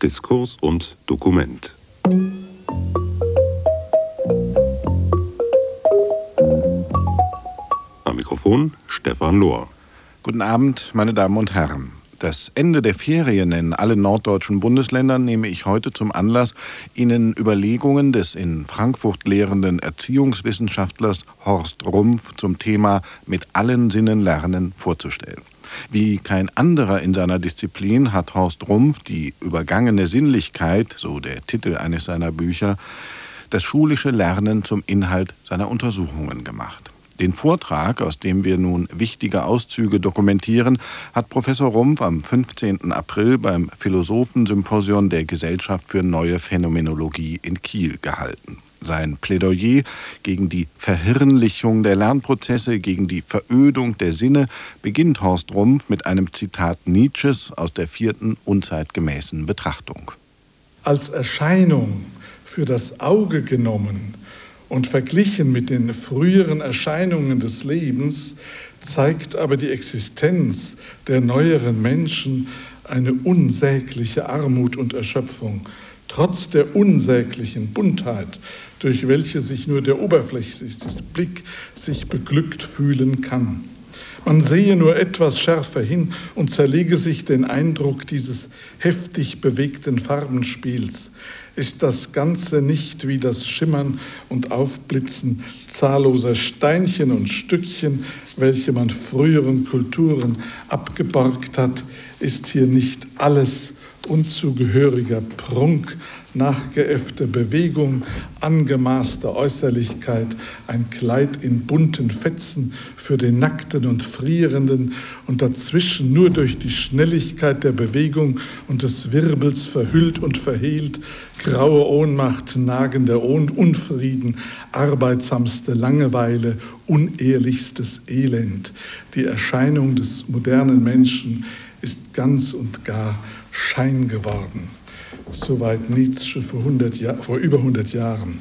Diskurs und Dokument. Am Mikrofon Stefan Lohr. Guten Abend, meine Damen und Herren. Das Ende der Ferien in allen norddeutschen Bundesländern nehme ich heute zum Anlass, Ihnen Überlegungen des in Frankfurt lehrenden Erziehungswissenschaftlers Horst Rumpf zum Thema Mit allen Sinnen lernen vorzustellen. Wie kein anderer in seiner Disziplin hat Horst Rumpf die übergangene Sinnlichkeit, so der Titel eines seiner Bücher, das schulische Lernen zum Inhalt seiner Untersuchungen gemacht. Den Vortrag, aus dem wir nun wichtige Auszüge dokumentieren, hat Professor Rumpf am 15. April beim Philosophensymposion der Gesellschaft für Neue Phänomenologie in Kiel gehalten. Sein Plädoyer gegen die Verhirnlichung der Lernprozesse, gegen die Verödung der Sinne, beginnt Horst Rumpf mit einem Zitat Nietzsches aus der 4. unzeitgemäßen Betrachtung. Als Erscheinung für das Auge genommen und verglichen mit den früheren Erscheinungen des Lebens, zeigt aber die Existenz der neueren Menschen eine unsägliche Armut und Erschöpfung, trotz der unsäglichen Buntheit, durch welche sich nur der oberflächlichste Blick sich beglückt fühlen kann. Man sehe nur etwas schärfer hin und zerlege sich den Eindruck dieses heftig bewegten Farbenspiels. Ist das Ganze nicht wie das Schimmern und Aufblitzen zahlloser Steinchen und Stückchen, welche man früheren Kulturen abgeborgt hat, ist hier nicht alles unzugehöriger Prunk, nachgeäffte Bewegung, angemaßte Äußerlichkeit, ein Kleid in bunten Fetzen für den Nackten und Frierenden und dazwischen nur durch die Schnelligkeit der Bewegung und des Wirbels verhüllt und verhehlt, graue Ohnmacht, nagender Unfrieden, arbeitsamste Langeweile, unehrlichstes Elend. Die Erscheinung des modernen Menschen ist ganz und gar Schein geworden. Soweit Nietzsche vor über 100 Jahren.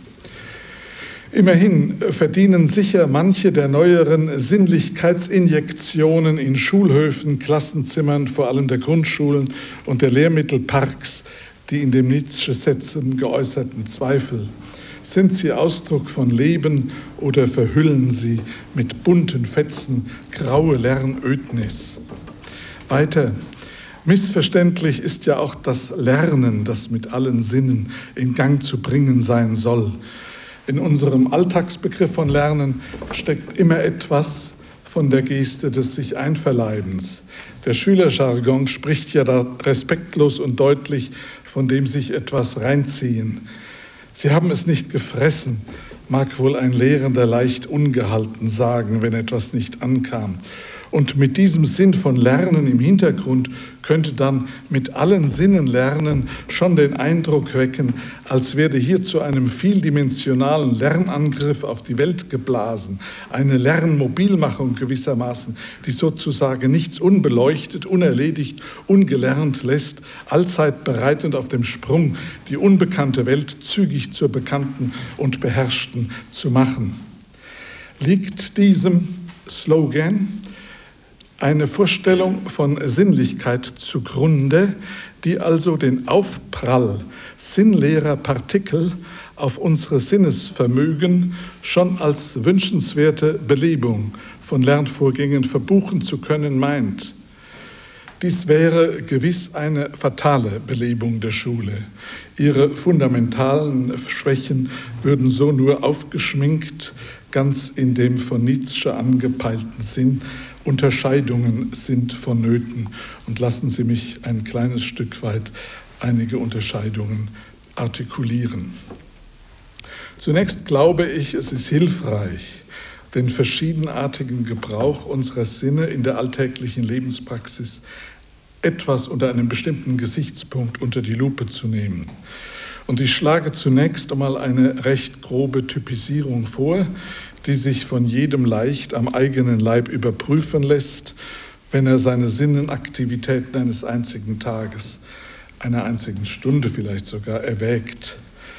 Immerhin verdienen sicher manche der neueren Sinnlichkeitsinjektionen in Schulhöfen, Klassenzimmern, vor allem der Grundschulen und der Lehrmittelparks, die in dem Nietzsche-Sätzen geäußerten Zweifel. Sind sie Ausdruck von Leben oder verhüllen sie mit bunten Fetzen graue Lernödnis? Weiter. Missverständlich ist ja auch das Lernen, das mit allen Sinnen in Gang zu bringen sein soll. In unserem Alltagsbegriff von Lernen steckt immer etwas von der Geste des sich Einverleibens. Der Schülerjargon spricht ja da respektlos und deutlich von dem sich etwas reinziehen. Sie haben es nicht gefressen, mag wohl ein Lehrender leicht ungehalten sagen, wenn etwas nicht ankam. Und mit diesem Sinn von Lernen im Hintergrund könnte dann mit allen Sinnen lernen schon den Eindruck wecken, als werde hier zu einem vieldimensionalen Lernangriff auf die Welt geblasen, eine Lernmobilmachung gewissermaßen, die sozusagen nichts unbeleuchtet, unerledigt, ungelernt lässt, allzeit bereit und auf dem Sprung, die unbekannte Welt zügig zur bekannten und beherrschten zu machen. Liegt diesem Slogan eine Vorstellung von Sinnlichkeit zugrunde, die also den Aufprall sinnleerer Partikel auf unsere Sinnesvermögen schon als wünschenswerte Belebung von Lernvorgängen verbuchen zu können meint. Dies wäre gewiss eine fatale Belebung der Schule. Ihre fundamentalen Schwächen würden so nur aufgeschminkt, ganz in dem von Nietzsche angepeilten Sinn. Unterscheidungen sind vonnöten. Und lassen Sie mich ein kleines Stück weit einige Unterscheidungen artikulieren. Zunächst glaube ich, es ist hilfreich, den verschiedenartigen Gebrauch unserer Sinne in der alltäglichen Lebenspraxis etwas unter einem bestimmten Gesichtspunkt unter die Lupe zu nehmen. Und ich schlage zunächst einmal eine recht grobe Typisierung vor, die sich von jedem leicht am eigenen Leib überprüfen lässt, wenn er seine Sinnenaktivitäten eines einzigen Tages, einer einzigen Stunde vielleicht sogar erwägt.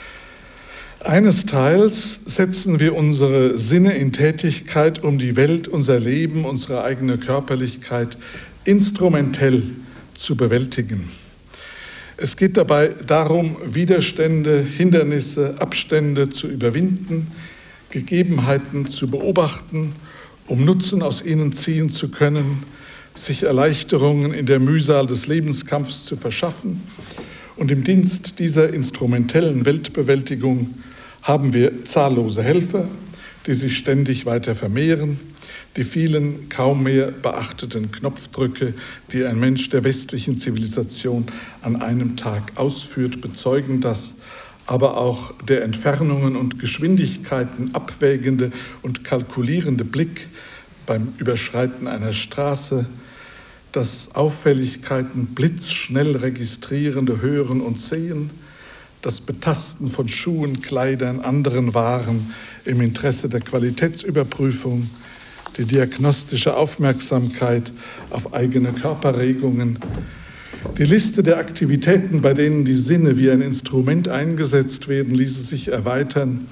Eines Teils setzen wir unsere Sinne in Tätigkeit, um die Welt, unser Leben, unsere eigene Körperlichkeit instrumentell zu bewältigen. Es geht dabei darum, Widerstände, Hindernisse, Abstände zu überwinden, Gegebenheiten zu beobachten, um Nutzen aus ihnen ziehen zu können, sich Erleichterungen in der Mühsal des Lebenskampfs zu verschaffen. Und im Dienst dieser instrumentellen Weltbewältigung haben wir zahllose Helfer, die sich ständig weiter vermehren. Die vielen kaum mehr beachteten Knopfdrücke, die ein Mensch der westlichen Zivilisation an einem Tag ausführt, bezeugen das, aber auch der Entfernungen und Geschwindigkeiten abwägende und kalkulierende Blick beim Überschreiten einer Straße, das Auffälligkeiten blitzschnell registrierende Hören und Sehen, das Betasten von Schuhen, Kleidern, anderen Waren im Interesse der Qualitätsüberprüfung, die diagnostische Aufmerksamkeit auf eigene Körperregungen, die Liste der Aktivitäten, bei denen die Sinne wie ein Instrument eingesetzt werden, ließe sich erweitern,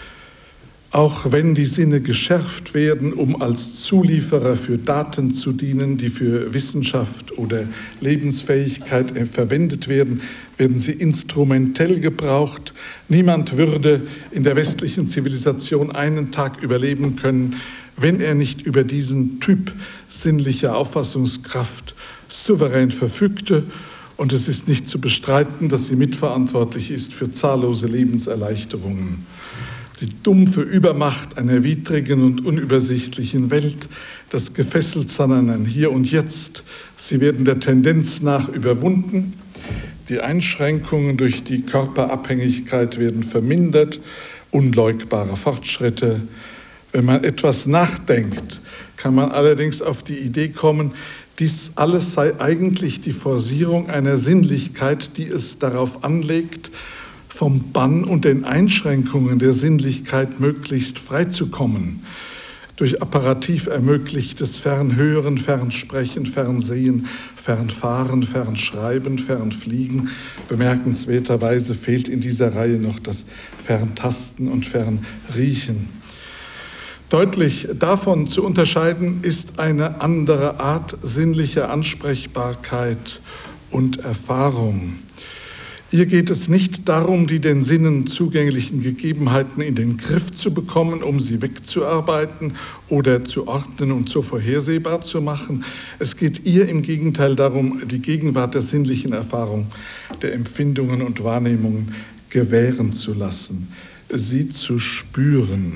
auch wenn die Sinne geschärft werden, um als Zulieferer für Daten zu dienen, die für Wissenschaft oder Lebensfähigkeit verwendet werden, werden sie instrumentell gebraucht. Niemand würde in der westlichen Zivilisation einen Tag überleben können, wenn er nicht über diesen Typ sinnlicher Auffassungskraft souverän verfügte. Und es ist nicht zu bestreiten, dass sie mitverantwortlich ist für zahllose Lebenserleichterungen. Die dumpfe Übermacht einer widrigen und unübersichtlichen Welt, das Gefesseltsein an ein Hier und Jetzt, sie werden der Tendenz nach überwunden. Die Einschränkungen durch die Körperabhängigkeit werden vermindert, unleugbare Fortschritte. Wenn man etwas nachdenkt, kann man allerdings auf die Idee kommen, dies alles sei eigentlich die Forcierung einer Sinnlichkeit, die es darauf anlegt, vom Bann und den Einschränkungen der Sinnlichkeit möglichst freizukommen. Durch apparativ ermöglichtes Fernhören, Fernsprechen, Fernsehen, Fernfahren, Fernschreiben, Fernfliegen. Bemerkenswerterweise fehlt in dieser Reihe noch das Ferntasten und Fernriechen. Deutlich davon zu unterscheiden ist eine andere Art sinnlicher Ansprechbarkeit und Erfahrung. Hier geht es nicht darum, die den Sinnen zugänglichen Gegebenheiten in den Griff zu bekommen, um sie wegzuarbeiten oder zu ordnen und so vorhersehbar zu machen. Es geht ihr im Gegenteil darum, die Gegenwart der sinnlichen Erfahrung, der Empfindungen und Wahrnehmungen gewähren zu lassen, sie zu spüren.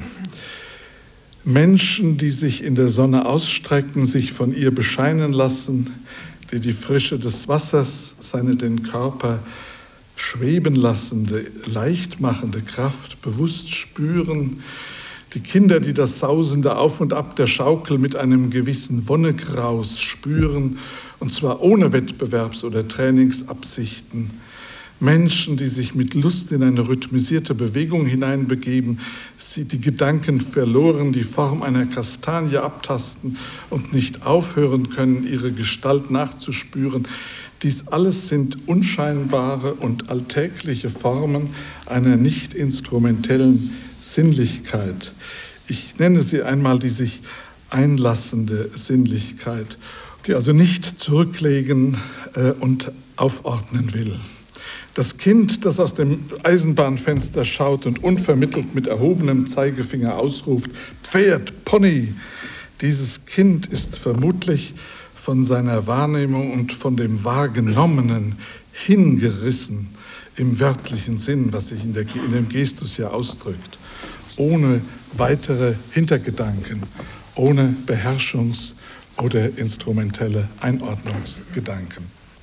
Menschen, die sich in der Sonne ausstrecken, sich von ihr bescheinen lassen, die Frische des Wassers, seine den Körper schweben lassende, leicht machende Kraft bewusst spüren, die Kinder, die das sausende Auf und Ab der Schaukel mit einem gewissen Wonnegraus spüren, und zwar ohne Wettbewerbs- oder Trainingsabsichten, Menschen, die sich mit Lust in eine rhythmisierte Bewegung hineinbegeben, sie die Gedanken verloren, die Form einer Kastanie abtasten und nicht aufhören können, ihre Gestalt nachzuspüren. Dies alles sind unscheinbare und alltägliche Formen einer nicht instrumentellen Sinnlichkeit. Ich nenne sie einmal die sich einlassende Sinnlichkeit, die also nicht zurücklegen und aufordnen will. Das Kind, das aus dem Eisenbahnfenster schaut und unvermittelt mit erhobenem Zeigefinger ausruft, Pferd, Pony, dieses Kind ist vermutlich von seiner Wahrnehmung und von dem Wahrgenommenen hingerissen, im wörtlichen Sinn, was sich in dem Gestus ja ausdrückt, ohne weitere Hintergedanken, ohne Beherrschungs- oder instrumentelle Einordnungsgedanken.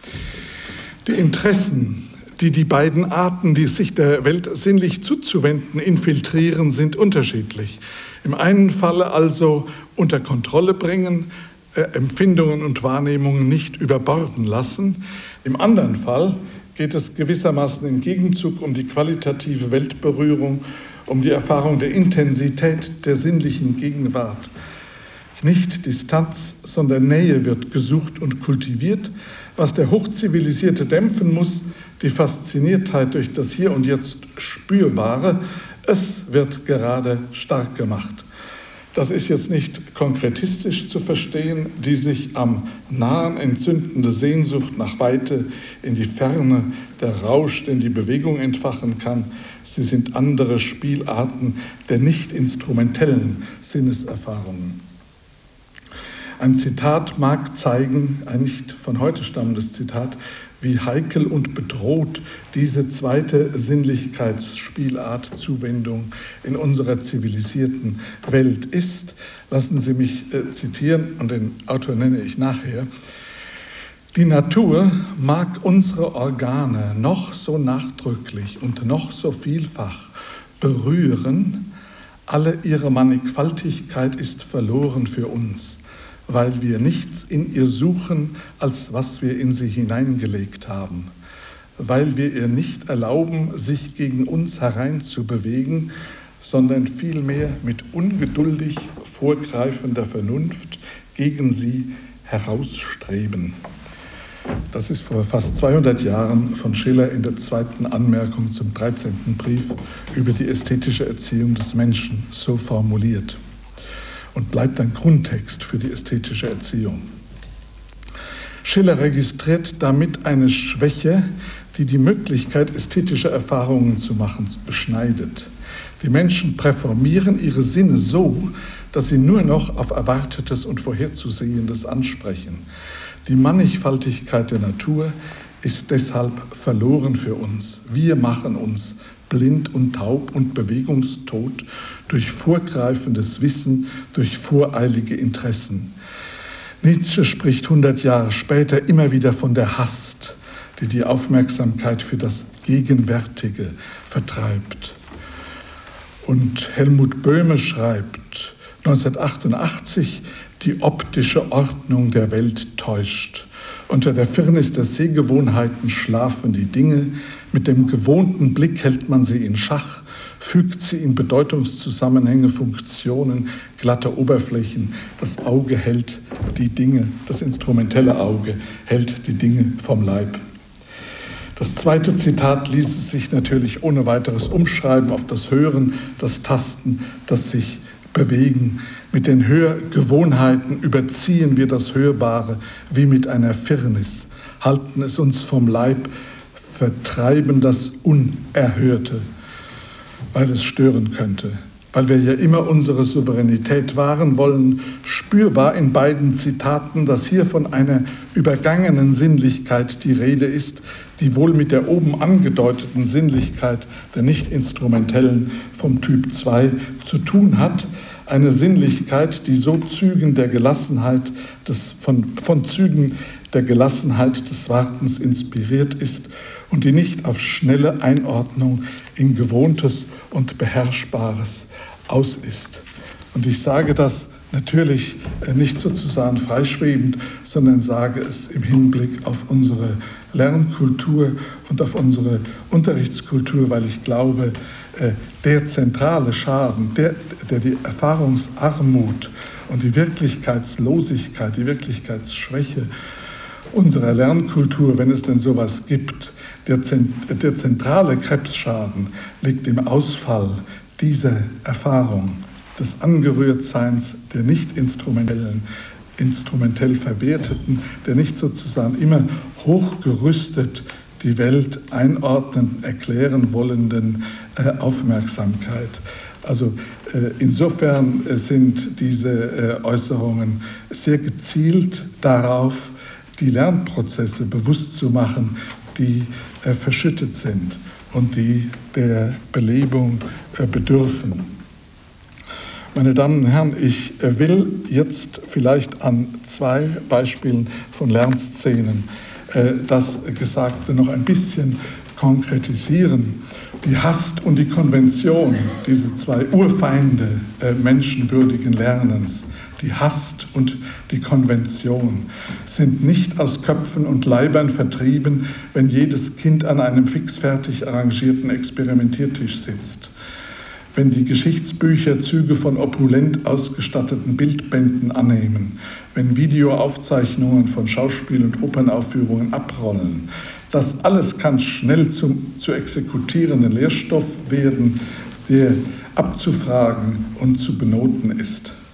Die Interessen, die die beiden Arten, die sich der Welt sinnlich zuzuwenden, infiltrieren, sind unterschiedlich. Im einen Falle also unter Kontrolle bringen, Empfindungen und Wahrnehmungen nicht überborden lassen. Im anderen Fall geht es gewissermaßen im Gegenzug um die qualitative Weltberührung, um die Erfahrung der Intensität der sinnlichen Gegenwart. Nicht Distanz, sondern Nähe wird gesucht und kultiviert, was der Hochzivilisierte dämpfen muss, die Fasziniertheit durch das Hier und Jetzt Spürbare. Es wird gerade stark gemacht. Das ist jetzt nicht konkretistisch zu verstehen, die sich am Nahen entzündende Sehnsucht nach Weite in die Ferne, der Rausch, den die Bewegung entfachen kann. Sie sind andere Spielarten der nicht instrumentellen Sinneserfahrungen. Ein Zitat mag zeigen, ein nicht von heute stammendes Zitat, wie heikel und bedroht diese zweite Sinnlichkeitsspielart, Zuwendung in unserer zivilisierten Welt ist. Lassen Sie mich zitieren, und den Autor nenne ich nachher. Die Natur mag unsere Organe noch so nachdrücklich und noch so vielfach berühren, alle ihre Mannigfaltigkeit ist verloren für uns, weil wir nichts in ihr suchen, als was wir in sie hineingelegt haben, weil wir ihr nicht erlauben, sich gegen uns hereinzubewegen, sondern vielmehr mit ungeduldig vorgreifender Vernunft gegen sie herausstreben. Das ist vor fast 200 Jahren von Schiller in der zweiten Anmerkung zum 13. Brief über die ästhetische Erziehung des Menschen so formuliert und bleibt ein Grundtext für die ästhetische Erziehung. Schiller registriert damit eine Schwäche, die die Möglichkeit, ästhetische Erfahrungen zu machen, beschneidet. Die Menschen präformieren ihre Sinne so, dass sie nur noch auf Erwartetes und Vorherzusehendes ansprechen. Die Mannigfaltigkeit der Natur ist deshalb verloren für uns. Wir machen uns blind und taub und bewegungstot durch vorgreifendes Wissen, durch voreilige Interessen. Nietzsche spricht 100 Jahre später immer wieder von der Hast, die die Aufmerksamkeit für das Gegenwärtige vertreibt. Und Helmut Böhme schreibt 1988, die optische Ordnung der Welt täuscht. Unter der Firnis der Sehgewohnheiten schlafen die Dinge. Mit dem gewohnten Blick hält man sie in Schach, fügt sie in Bedeutungszusammenhänge, Funktionen, glatte Oberflächen. Das Auge hält die Dinge, das instrumentelle Auge hält die Dinge vom Leib. Das zweite Zitat ließe sich natürlich ohne weiteres umschreiben auf das Hören, das Tasten, das sich bewegen. Mit den Hörgewohnheiten überziehen wir das Hörbare wie mit einer Firnis, halten es uns vom Leib, vertreiben das Unerhörte, weil es stören könnte. Weil wir ja immer unsere Souveränität wahren wollen, spürbar in beiden Zitaten, dass hier von einer übergangenen Sinnlichkeit die Rede ist, die wohl mit der oben angedeuteten Sinnlichkeit der nicht-instrumentellen vom Typ 2 zu tun hat. Eine Sinnlichkeit, die so Zügen der Gelassenheit von Zügen der Gelassenheit des Wartens inspiriert ist und die nicht auf schnelle Einordnung in Gewohntes und Beherrschbares aus ist. Und ich sage das natürlich nicht sozusagen freischwebend, sondern sage es im Hinblick auf unsere Lernkultur und auf unsere Unterrichtskultur, weil ich glaube, der zentrale Schaden, der die Erfahrungsarmut und die Wirklichkeitslosigkeit, die Wirklichkeitsschwäche unserer Lernkultur, wenn es denn sowas gibt, der zentrale Krebsschaden liegt im Ausfall dieser Erfahrung des Angerührtseins, der nicht instrumentell Verwerteten, der nicht sozusagen immer hochgerüstet die Welt einordnen, erklären wollenden Aufmerksamkeit. Also insofern sind diese Äußerungen sehr gezielt darauf, die Lernprozesse bewusst zu machen, die verschüttet sind und die der Belebung bedürfen. Meine Damen und Herren, ich will jetzt vielleicht an 2 Beispielen von Lernszenen das Gesagte noch ein bisschen konkretisieren. Die Hast und die Konvention, diese 2 Urfeinde menschenwürdigen Lernens, die Hast und die Konvention, sind nicht aus Köpfen und Leibern vertrieben, wenn jedes Kind an einem fixfertig arrangierten Experimentiertisch sitzt. Wenn die Geschichtsbücher Züge von opulent ausgestatteten Bildbänden annehmen, wenn Videoaufzeichnungen von Schauspiel- und Opernaufführungen abrollen. Das alles kann schnell zu exekutierenden Lehrstoff werden, der abzufragen und zu benoten ist.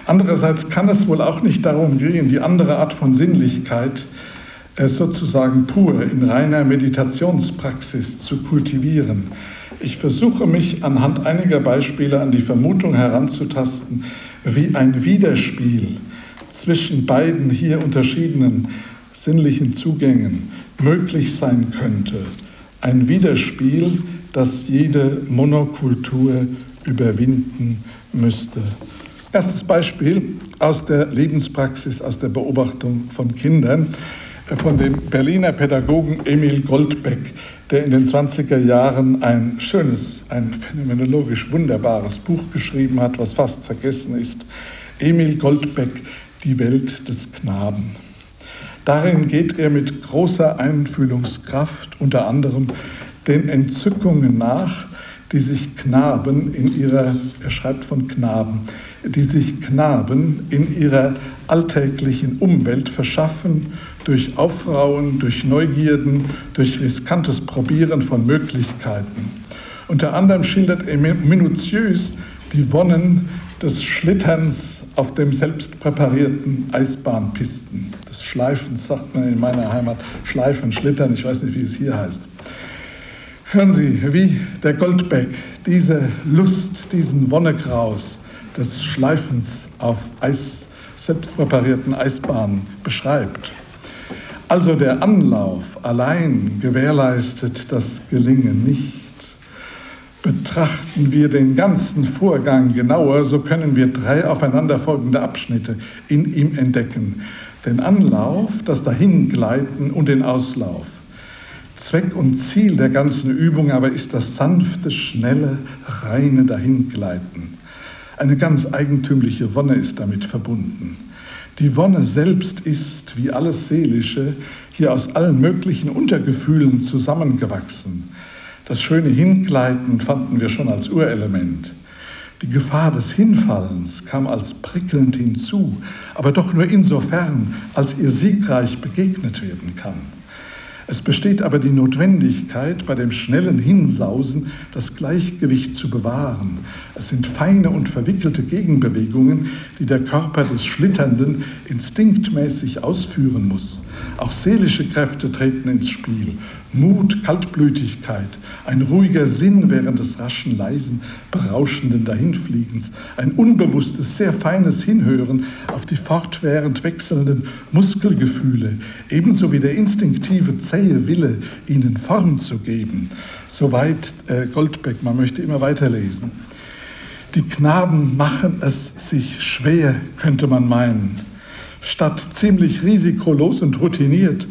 Andererseits kann es wohl auch nicht darum gehen, die andere Art von Sinnlichkeit sozusagen pur in reiner Meditationspraxis zu kultivieren. Ich versuche mich anhand einiger Beispiele an die Vermutung heranzutasten, wie ein Widerspiel zwischen beiden hier unterschiedenen sinnlichen Zugängen möglich sein könnte. Ein Widerspiel, das jede Monokultur überwinden müsste. Erstes Beispiel aus der Lebenspraxis, aus der Beobachtung von Kindern, von dem Berliner Pädagogen Emil Goldbeck, der in den 20er Jahren ein schönes, ein phänomenologisch wunderbares Buch geschrieben hat, was fast vergessen ist. Emil Goldbeck, Die Welt des Knaben. Darin geht er mit großer Einfühlungskraft unter anderem den Entzückungen nach, die sich Knaben in ihrer, er schreibt von Knaben, die sich Knaben in ihrer alltäglichen Umwelt verschaffen, durch Aufrauen, durch Neugierden, durch riskantes Probieren von Möglichkeiten. Unter anderem schildert er minutiös die Wonnen des Schlitterns auf dem selbst präparierten Eisbahnpisten, des Schleifens, sagt man in meiner Heimat, Schleifen, Schlittern, ich weiß nicht, wie es hier heißt. Hören Sie, wie der Goldbeck diese Lust, diesen Wonnegraus des Schleifens auf selbst präparierten Eisbahnen beschreibt. Also der Anlauf allein gewährleistet das Gelingen nicht. Betrachten wir den ganzen Vorgang genauer, so können wir 3 aufeinanderfolgende Abschnitte in ihm entdecken. Den Anlauf, das Dahingleiten und den Auslauf. Zweck und Ziel der ganzen Übung aber ist das sanfte, schnelle, reine Dahingleiten. Eine ganz eigentümliche Wonne ist damit verbunden. Die Wonne selbst ist, wie alles Seelische, hier aus allen möglichen Untergefühlen zusammengewachsen. Das schöne Hingleiten fanden wir schon als Urelement. Die Gefahr des Hinfallens kam als prickelnd hinzu, aber doch nur insofern, als ihr siegreich begegnet werden kann. Es besteht aber die Notwendigkeit, bei dem schnellen Hinsausen das Gleichgewicht zu bewahren. Es sind feine und verwickelte Gegenbewegungen, die der Körper des Schlitternden instinktmäßig ausführen muss. Auch seelische Kräfte treten ins Spiel. Mut, Kaltblütigkeit, ein ruhiger Sinn während des raschen, leisen, berauschenden Dahinfliegens, ein unbewusstes, sehr feines Hinhören auf die fortwährend wechselnden Muskelgefühle, ebenso wie der instinktive, zähe Wille, ihnen Form zu geben. Soweit Goldbeck, man möchte immer weiterlesen. Die Knaben machen es sich schwer, könnte man meinen. Statt ziemlich risikolos und routiniert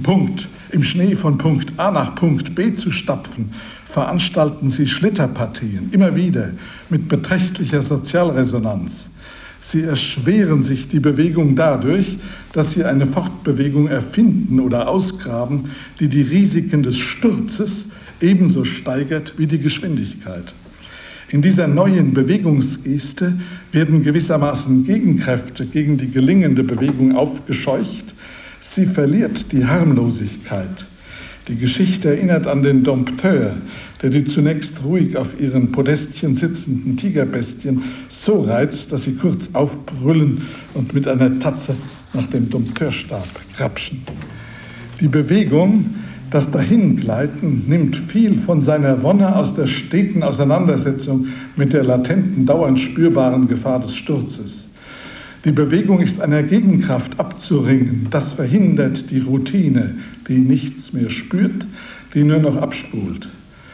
im Schnee von Punkt A nach Punkt B zu stapfen, veranstalten sie Schlitterpartien, immer wieder mit beträchtlicher Sozialresonanz. Sie erschweren sich die Bewegung dadurch, dass sie eine Fortbewegung erfinden oder ausgraben, die die Risiken des Sturzes ebenso steigert wie die Geschwindigkeit. In dieser neuen Bewegungsgeste werden gewissermaßen Gegenkräfte gegen die gelingende Bewegung aufgescheucht. Sie verliert die Harmlosigkeit. Die Geschichte erinnert an den Dompteur, der die zunächst ruhig auf ihren Podestchen sitzenden Tigerbestien so reizt, dass sie kurz aufbrüllen und mit einer Tatze nach dem Dompteurstab grapschen. Die Bewegung, das Dahingleiten, nimmt viel von seiner Wonne aus der steten Auseinandersetzung mit der latenten, dauernd spürbaren Gefahr des Sturzes. Die Bewegung ist einer Gegenkraft abzuringen. Das verhindert die Routine, die nichts mehr spürt, die nur noch abspult.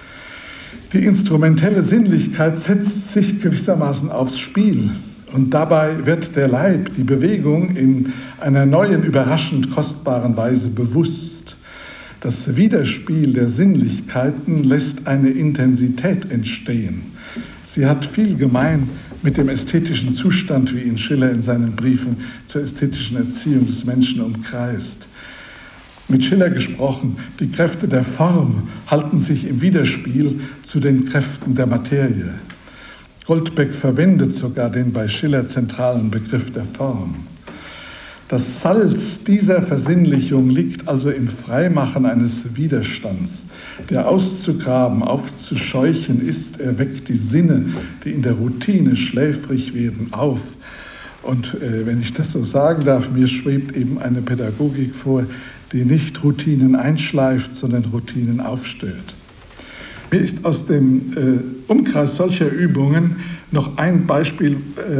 Die instrumentelle Sinnlichkeit setzt sich gewissermaßen aufs Spiel. Und dabei wird der Leib, die Bewegung in einer neuen, überraschend kostbaren Weise bewusst. Das Widerspiel der Sinnlichkeiten lässt eine Intensität entstehen. Sie hat viel gemein mit dem ästhetischen Zustand, wie ihn Schiller in seinen Briefen zur ästhetischen Erziehung des Menschen umkreist. Mit Schiller gesprochen, die Kräfte der Form halten sich im Widerspiel zu den Kräften der Materie. Goldbeck verwendet sogar den bei Schiller zentralen Begriff der Form. Das Salz dieser Versinnlichung liegt also im Freimachen eines Widerstands, der auszugraben, aufzuscheuchen ist. Er weckt die Sinne, die in der Routine schläfrig werden, auf Und wenn ich das so sagen darf, mir schwebt eben eine Pädagogik vor, die nicht Routinen einschleift, sondern Routinen aufstört. Mir ist aus dem Umkreis solcher Übungen noch ein Beispiel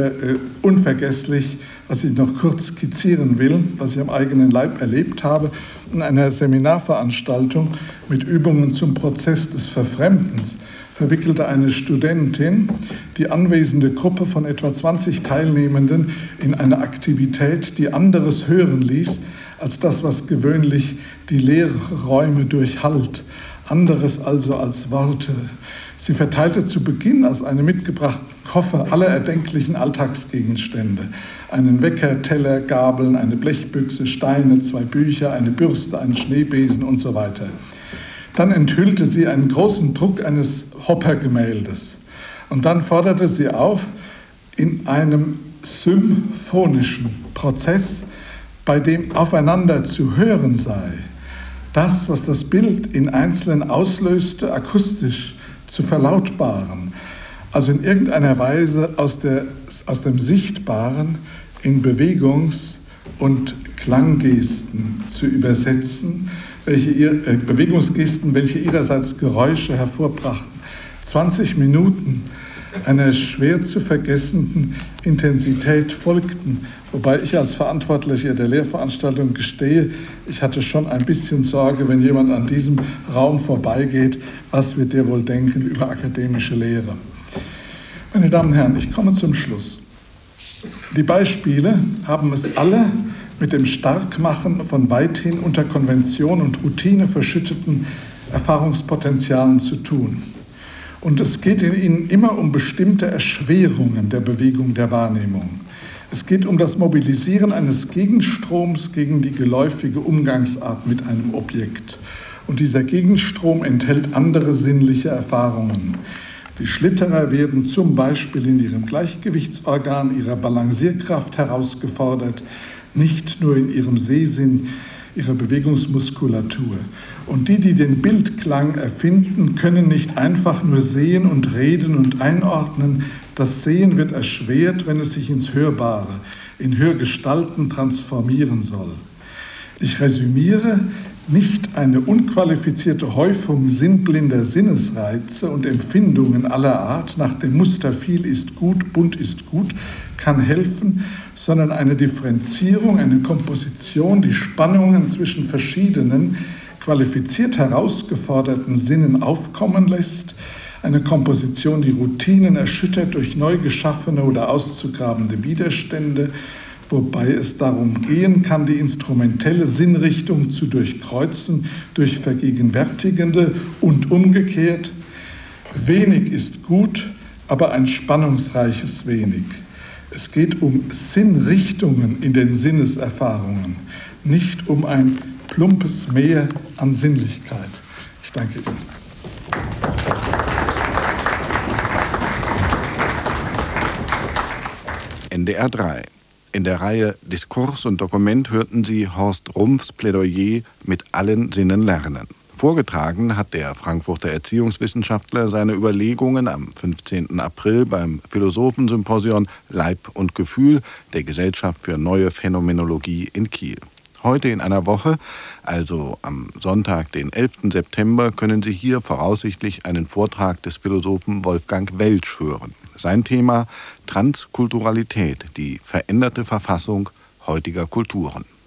unvergesslich, was ich noch kurz skizzieren will, was ich am eigenen Leib erlebt habe, in einer Seminarveranstaltung mit Übungen zum Prozess des Verfremdens verwickelte eine Studentin die anwesende Gruppe von etwa 20 Teilnehmenden in eine Aktivität, die anderes hören ließ, als das, was gewöhnlich die Lehrräume durchhallt, anderes also als Worte. Sie verteilte zu Beginn aus einem mitgebrachten Koffer alle erdenklichen Alltagsgegenstände. Einen Wecker, Teller, Gabeln, eine Blechbüchse, Steine, 2 Bücher, eine Bürste, einen Schneebesen und so weiter. Dann enthüllte sie einen großen Druck eines Hopper-Gemäldes. Und dann forderte sie auf, in einem symphonischen Prozess, bei dem aufeinander zu hören sei, das, was das Bild in Einzelnen auslöste, akustisch zu verlautbaren, also in irgendeiner Weise aus dem Sichtbaren in Bewegungs- und Klanggesten zu übersetzen, Bewegungsgesten, welche ihrerseits Geräusche hervorbrachten. 20 Minuten einer schwer zu vergessenden Intensität folgten, wobei ich als Verantwortlicher der Lehrveranstaltung gestehe, ich hatte schon ein bisschen Sorge, wenn jemand an diesem Raum vorbeigeht, was wird der wohl denken über akademische Lehre. Meine Damen und Herren, ich komme zum Schluss. Die Beispiele haben es alle mit dem Starkmachen von weithin unter Konvention und Routine verschütteten Erfahrungspotenzialen zu tun. Und es geht in ihnen immer um bestimmte Erschwerungen der Bewegung der Wahrnehmung. Es geht um das Mobilisieren eines Gegenstroms gegen die geläufige Umgangsart mit einem Objekt. Und dieser Gegenstrom enthält andere sinnliche Erfahrungen. Die Schlitterer werden zum Beispiel in ihrem Gleichgewichtsorgan, ihrer Balancierkraft herausgefordert, nicht nur in ihrem Sehsinn, ihrer Bewegungsmuskulatur. Und die den Bildklang erfinden, können nicht einfach nur sehen und reden und einordnen. Das Sehen wird erschwert, wenn es sich ins Hörbare, in Hörgestalten transformieren soll. Ich resümiere: nicht eine unqualifizierte Häufung sinnblinder Sinnesreize und Empfindungen aller Art nach dem Muster viel ist gut, bunt ist gut, kann helfen, sondern eine Differenzierung, eine Komposition, die Spannungen zwischen verschiedenen, qualifiziert herausgeforderten Sinnen aufkommen lässt, eine Komposition, die Routinen erschüttert durch neu geschaffene oder auszugrabende Widerstände, wobei es darum gehen kann, die instrumentelle Sinnrichtung zu durchkreuzen durch vergegenwärtigende und umgekehrt. Wenig ist gut, aber ein spannungsreiches Wenig. Es geht um Sinnrichtungen in den Sinneserfahrungen, nicht um ein plumpes Meer an Sinnlichkeit. Ich danke Ihnen. NDR 3. In der Reihe Diskurs und Dokument hörten Sie Horst Rumpfs Plädoyer mit allen Sinnen lernen. Vorgetragen hat der Frankfurter Erziehungswissenschaftler seine Überlegungen am 15. April beim Philosophensymposion Leib und Gefühl der Gesellschaft für neue Phänomenologie in Kiel. Heute in einer Woche, also am Sonntag, den 11. September, können Sie hier voraussichtlich einen Vortrag des Philosophen Wolfgang Welsch hören. Sein Thema: Transkulturalität, die veränderte Verfassung heutiger Kulturen.